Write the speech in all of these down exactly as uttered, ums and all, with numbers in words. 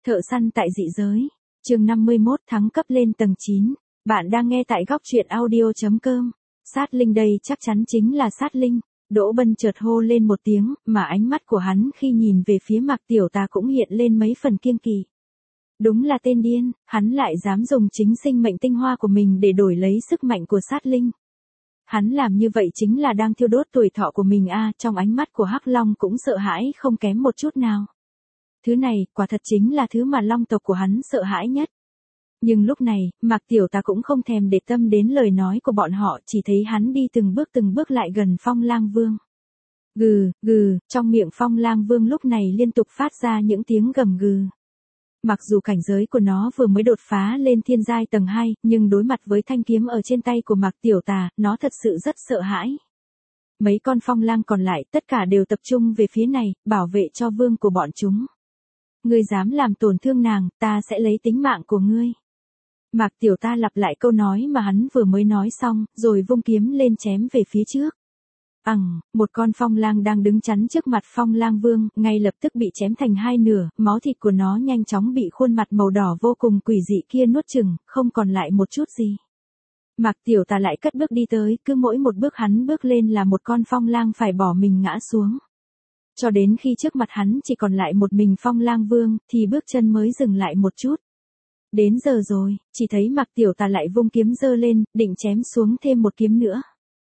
Thợ săn tại dị giới, chương năm mươi mốt thăng cấp lên tầng chín. Bạn đang nghe tại góc truyện audio chấm com. Sát Linh đây chắc chắn chính là Sát Linh. Đỗ Bân chợt hô lên một tiếng, mà ánh mắt của hắn khi nhìn về phía Mạc Tiểu Tà cũng hiện lên mấy phần kiêng kỵ. Đúng là tên điên, hắn lại dám dùng chính sinh mệnh tinh hoa của mình để đổi lấy sức mạnh của Sát Linh. Hắn làm như vậy chính là đang thiêu đốt tuổi thọ của mình a, à, trong ánh mắt của Hắc Long cũng sợ hãi không kém một chút nào. Thứ này, quả thật chính là thứ mà Long tộc của hắn sợ hãi nhất. Nhưng lúc này, Mạc Tiểu Tà cũng không thèm để tâm đến lời nói của bọn họ, chỉ thấy hắn đi từng bước từng bước lại gần Phong Lang Vương. Gừ, gừ, trong miệng Phong Lang Vương lúc này liên tục phát ra những tiếng gầm gừ. Mặc dù cảnh giới của nó vừa mới đột phá lên thiên giai tầng hai, nhưng đối mặt với thanh kiếm ở trên tay của Mạc Tiểu Tà, nó thật sự rất sợ hãi. Mấy con phong lang còn lại tất cả đều tập trung về phía này, bảo vệ cho vương của bọn chúng. Ngươi dám làm tổn thương nàng, ta sẽ lấy tính mạng của ngươi. Mạc Tiểu Tà lặp lại câu nói mà hắn vừa mới nói xong, rồi vung kiếm lên chém về phía trước. Ằng, một con phong lang đang đứng chắn trước mặt Phong Lang Vương, ngay lập tức bị chém thành hai nửa, máu thịt của nó nhanh chóng bị khuôn mặt màu đỏ vô cùng quỷ dị kia nuốt chửng, không còn lại một chút gì. Mạc Tiểu Tà lại cất bước đi tới, cứ mỗi một bước hắn bước lên là một con phong lang phải bỏ mình ngã xuống. Cho đến khi trước mặt hắn chỉ còn lại một mình Phong Lang Vương, thì bước chân mới dừng lại một chút. Đến giờ rồi, chỉ thấy Mạc Tiểu Tà lại vung kiếm giơ lên, định chém xuống thêm một kiếm nữa.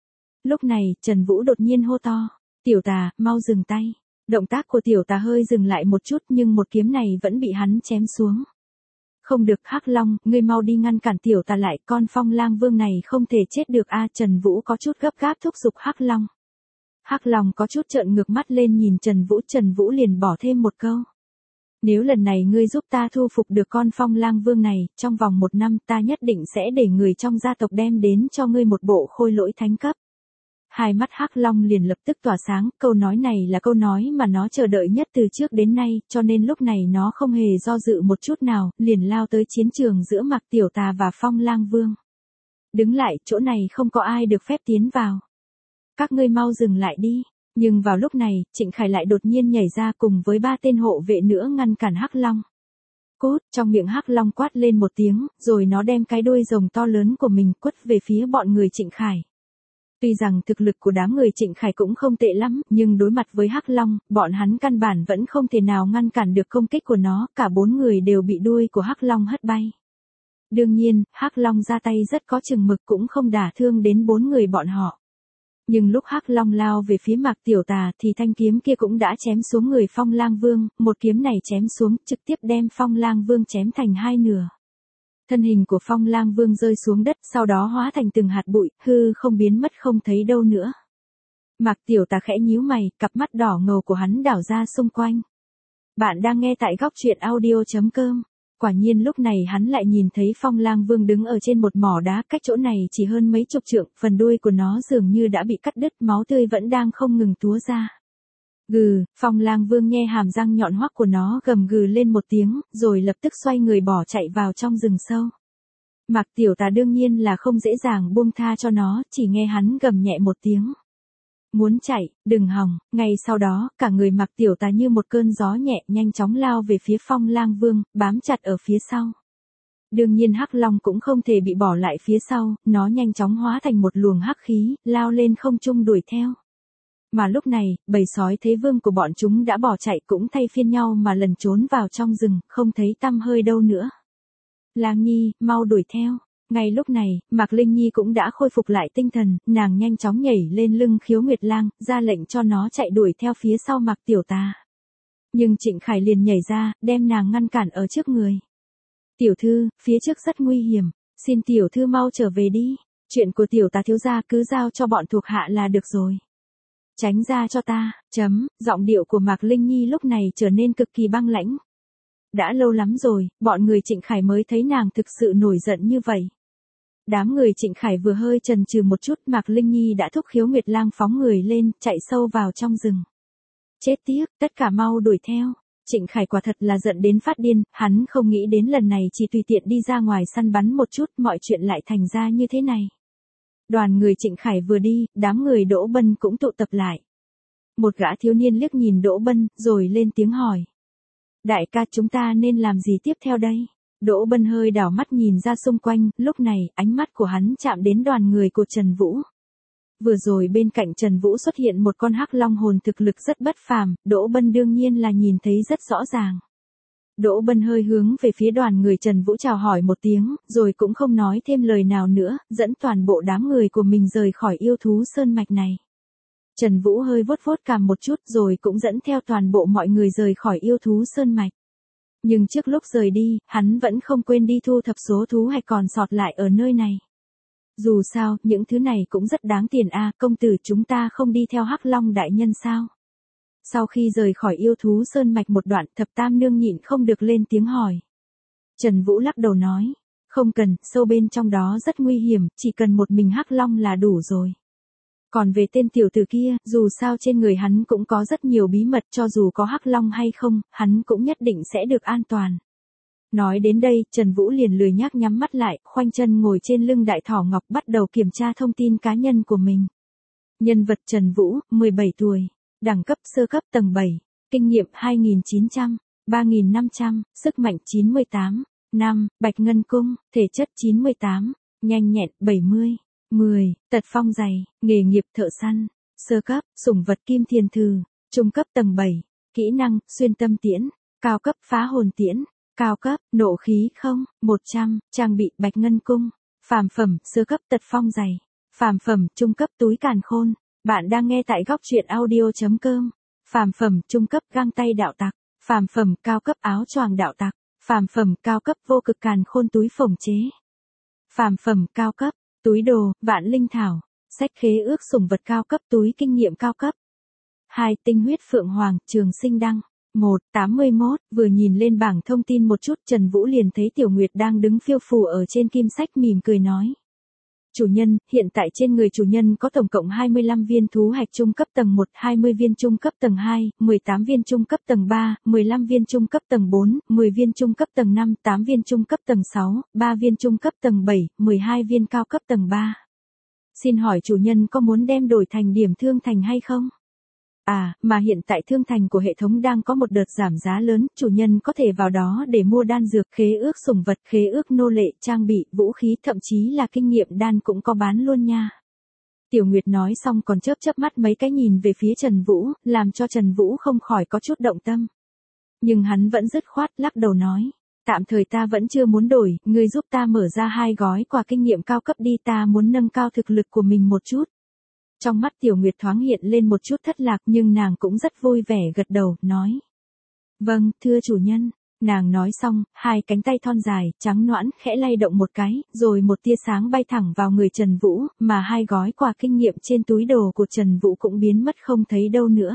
Lúc này, Trần Vũ đột nhiên hô to, Tiểu Tà, mau dừng tay. Động tác của Tiểu Tà hơi dừng lại một chút nhưng một kiếm này vẫn bị hắn chém xuống. Không được, Hắc Long, ngươi mau đi ngăn cản Tiểu Tà lại, con Phong Lang Vương này không thể chết được a. Trần Vũ có chút gấp gáp thúc giục Hắc Long. Hắc Long có chút trợn ngược mắt lên nhìn Trần Vũ, Trần Vũ liền bỏ thêm một câu. Nếu lần này ngươi giúp ta thu phục được con Phong Lang Vương này, trong vòng một năm ta nhất định sẽ để người trong gia tộc đem đến cho ngươi một bộ khôi lỗi thánh cấp. Hai mắt Hắc Long liền lập tức tỏa sáng, câu nói này là câu nói mà nó chờ đợi nhất từ trước đến nay, cho nên lúc này nó không hề do dự một chút nào, liền lao tới chiến trường giữa Mạc Tiểu Tà và Phong Lang Vương. Đứng lại, chỗ này không có ai được phép tiến vào. Các ngươi mau dừng lại đi. Nhưng vào lúc này, Trịnh Khải lại đột nhiên nhảy ra cùng với ba tên hộ vệ nữa ngăn cản Hắc Long. Cút, trong miệng Hắc Long quát lên một tiếng, rồi nó đem cái đuôi rồng to lớn của mình quất về phía bọn người Trịnh Khải. Tuy rằng thực lực của đám người Trịnh Khải cũng không tệ lắm, nhưng đối mặt với Hắc Long, bọn hắn căn bản vẫn không thể nào ngăn cản được công kích của nó, cả bốn người đều bị đuôi của Hắc Long hất bay. Đương nhiên, Hắc Long ra tay rất có chừng mực cũng không đả thương đến bốn người bọn họ. Nhưng lúc Hắc Long lao về phía Mạc Tiểu Tà thì thanh kiếm kia cũng đã chém xuống người Phong Lang Vương, một kiếm này chém xuống trực tiếp đem Phong Lang Vương chém thành hai nửa. Thân hình của Phong Lang Vương rơi xuống đất, sau đó hóa thành từng hạt bụi, hư không biến mất không thấy đâu nữa. Mạc Tiểu Tà khẽ nhíu mày, cặp mắt đỏ ngầu của hắn đảo ra xung quanh. Bạn đang nghe tại góc truyện audio chấm com. Quả nhiên lúc này hắn lại nhìn thấy Phong Lang Vương đứng ở trên một mỏ đá, cách chỗ này chỉ hơn mấy chục trượng, phần đuôi của nó dường như đã bị cắt đứt, máu tươi vẫn đang không ngừng túa ra. Gừ, Phong Lang Vương nhe hàm răng nhọn hoắt của nó gầm gừ lên một tiếng, rồi lập tức xoay người bỏ chạy vào trong rừng sâu. Mạc Tiểu Tà đương nhiên là không dễ dàng buông tha cho nó, chỉ nghe hắn gầm nhẹ một tiếng. Muốn chạy, đừng hòng. Ngay sau đó, cả người Mạc Tiểu Tà như một cơn gió nhẹ nhanh chóng lao về phía Phong Lang Vương, bám chặt ở phía sau. Đương nhiên Hắc Long cũng không thể bị bỏ lại phía sau, nó nhanh chóng hóa thành một luồng hắc khí, lao lên không trung đuổi theo. Mà lúc này, bầy sói thế vương của bọn chúng đã bỏ chạy cũng thay phiên nhau mà lần trốn vào trong rừng, không thấy tăm hơi đâu nữa. Lang Nhi, mau đuổi theo. Ngay lúc này, Mạc Linh Nhi cũng đã khôi phục lại tinh thần, nàng nhanh chóng nhảy lên lưng Khiếu Nguyệt Lang, ra lệnh cho nó chạy đuổi theo phía sau Mạc Tiểu Tà. Nhưng Trịnh Khải liền nhảy ra, đem nàng ngăn cản ở trước người. Tiểu thư, phía trước rất nguy hiểm, xin tiểu thư mau trở về đi, chuyện của Tiểu Tà thiếu gia cứ giao cho bọn thuộc hạ là được rồi. Tránh ra cho ta, chấm, giọng điệu của Mạc Linh Nhi lúc này trở nên cực kỳ băng lãnh. Đã lâu lắm rồi, bọn người Trịnh Khải mới thấy nàng thực sự nổi giận như vậy. Đám người Trịnh Khải vừa hơi chần chừ một chút, Mạc Linh Nhi đã thúc Khiếu Nguyệt Lang phóng người lên, chạy sâu vào trong rừng. Chết tiếc, tất cả mau đuổi theo. Trịnh Khải quả thật là giận đến phát điên, hắn không nghĩ đến lần này chỉ tùy tiện đi ra ngoài săn bắn một chút, mọi chuyện lại thành ra như thế này. Đoàn người Trịnh Khải vừa đi, đám người Đỗ Bân cũng tụ tập lại. Một gã thiếu niên liếc nhìn Đỗ Bân, rồi lên tiếng hỏi. Đại ca chúng ta nên làm gì tiếp theo đây? Đỗ Bân hơi đảo mắt nhìn ra xung quanh, lúc này, ánh mắt của hắn chạm đến đoàn người của Trần Vũ. Vừa rồi bên cạnh Trần Vũ xuất hiện một con hắc long hồn thực lực rất bất phàm, Đỗ Bân đương nhiên là nhìn thấy rất rõ ràng. Đỗ Bân hơi hướng về phía đoàn người Trần Vũ chào hỏi một tiếng, rồi cũng không nói thêm lời nào nữa, dẫn toàn bộ đám người của mình rời khỏi yêu thú sơn mạch này. Trần Vũ hơi vuốt vuốt cằm một chút rồi cũng dẫn theo toàn bộ mọi người rời khỏi yêu thú sơn mạch. Nhưng trước lúc rời đi, hắn vẫn không quên đi thu thập số thú hạch còn sót lại ở nơi này. Dù sao, những thứ này cũng rất đáng tiền a, à, công tử chúng ta không đi theo Hắc Long đại nhân sao? Sau khi rời khỏi yêu thú sơn mạch một đoạn, Thập Tam Nương nhịn không được lên tiếng hỏi. Trần Vũ lắc đầu nói, không cần, sâu bên trong đó rất nguy hiểm, chỉ cần một mình Hắc Long là đủ rồi. Còn về tên tiểu tử kia, dù sao trên người hắn cũng có rất nhiều bí mật, cho dù có Hắc Long hay không, hắn cũng nhất định sẽ được an toàn. Nói đến đây, Trần Vũ liền lười nhác nhắm mắt lại, khoanh chân ngồi trên lưng đại thỏ ngọc bắt đầu kiểm tra thông tin cá nhân của mình. Nhân vật Trần Vũ, mười bảy tuổi, đẳng cấp sơ cấp tầng bảy, kinh nghiệm hai nghìn chín trăm, ba nghìn năm trăm, sức mạnh chín mươi tám, năm, Bạch Ngân Cung, thể chất chín mươi tám, nhanh nhẹn bảy mươi, mười, tật phong dày, nghề nghiệp thợ săn, sơ cấp, sủng vật kim thiền thư, trung cấp tầng bảy, kỹ năng, xuyên tâm tiễn, cao cấp phá hồn tiễn. Cao cấp, nộ khí không, một trăm, trang bị Bạch Ngân Cung, phàm phẩm, sơ cấp tật phong dày, phàm phẩm, trung cấp túi càn khôn. Bạn đang nghe tại góc truyện audio chấm com. Phàm phẩm, trung cấp găng tay đạo tặc, phàm phẩm, cao cấp áo choàng đạo tặc, phàm phẩm, cao cấp vô cực càn khôn túi phồng chế. Phàm phẩm, cao cấp, túi đồ, vạn linh thảo, sách khế ước sủng vật cao cấp túi kinh nghiệm cao cấp. hai. Tinh huyết phượng hoàng, trường sinh đăng. một, tám mươi mốt, vừa nhìn lên bảng thông tin một chút Trần Vũ liền thấy Tiểu Nguyệt đang đứng phiêu phù ở trên kim sách mỉm cười nói. Chủ nhân, hiện tại trên người chủ nhân có tổng cộng hai mươi lăm viên thú hạch trung cấp tầng một, hai mươi viên trung cấp tầng hai, mười tám viên trung cấp tầng ba, mười lăm viên trung cấp tầng bốn, mười viên trung cấp tầng năm, tám viên trung cấp tầng sáu, ba viên trung cấp tầng bảy, mười hai viên cao cấp tầng ba. Xin hỏi chủ nhân có muốn đem đổi thành điểm thương thành hay không? À, mà hiện tại thương thành của hệ thống đang có một đợt giảm giá lớn, chủ nhân có thể vào đó để mua đan dược, khế ước sủng vật, khế ước nô lệ, trang bị, vũ khí, thậm chí là kinh nghiệm đan cũng có bán luôn nha. Tiểu Nguyệt nói xong còn chớp chớp mắt mấy cái nhìn về phía Trần Vũ, làm cho Trần Vũ không khỏi có chút động tâm. Nhưng hắn vẫn dứt khoát lắc đầu nói, tạm thời ta vẫn chưa muốn đổi, ngươi giúp ta mở ra hai gói quà kinh nghiệm cao cấp đi, ta muốn nâng cao thực lực của mình một chút. Trong mắt Tiểu Nguyệt thoáng hiện lên một chút thất lạc nhưng nàng cũng rất vui vẻ gật đầu, nói. Vâng, thưa chủ nhân. Nàng nói xong, hai cánh tay thon dài, trắng nõn, khẽ lay động một cái, rồi một tia sáng bay thẳng vào người Trần Vũ, mà hai gói quà kinh nghiệm trên túi đồ của Trần Vũ cũng biến mất không thấy đâu nữa.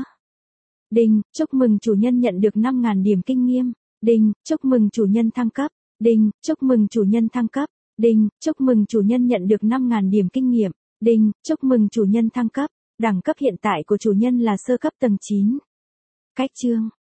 Đinh, chúc mừng chủ nhân nhận được năm nghìn điểm kinh nghiệm. Đinh, chúc mừng chủ nhân thăng cấp. Đinh, chúc mừng chủ nhân thăng cấp. Đinh, chúc mừng chủ nhân nhận được năm nghìn điểm kinh nghiệm. Đinh, chúc mừng chủ nhân thăng cấp. Đẳng cấp hiện tại của chủ nhân là sơ cấp tầng chín. Cách chương,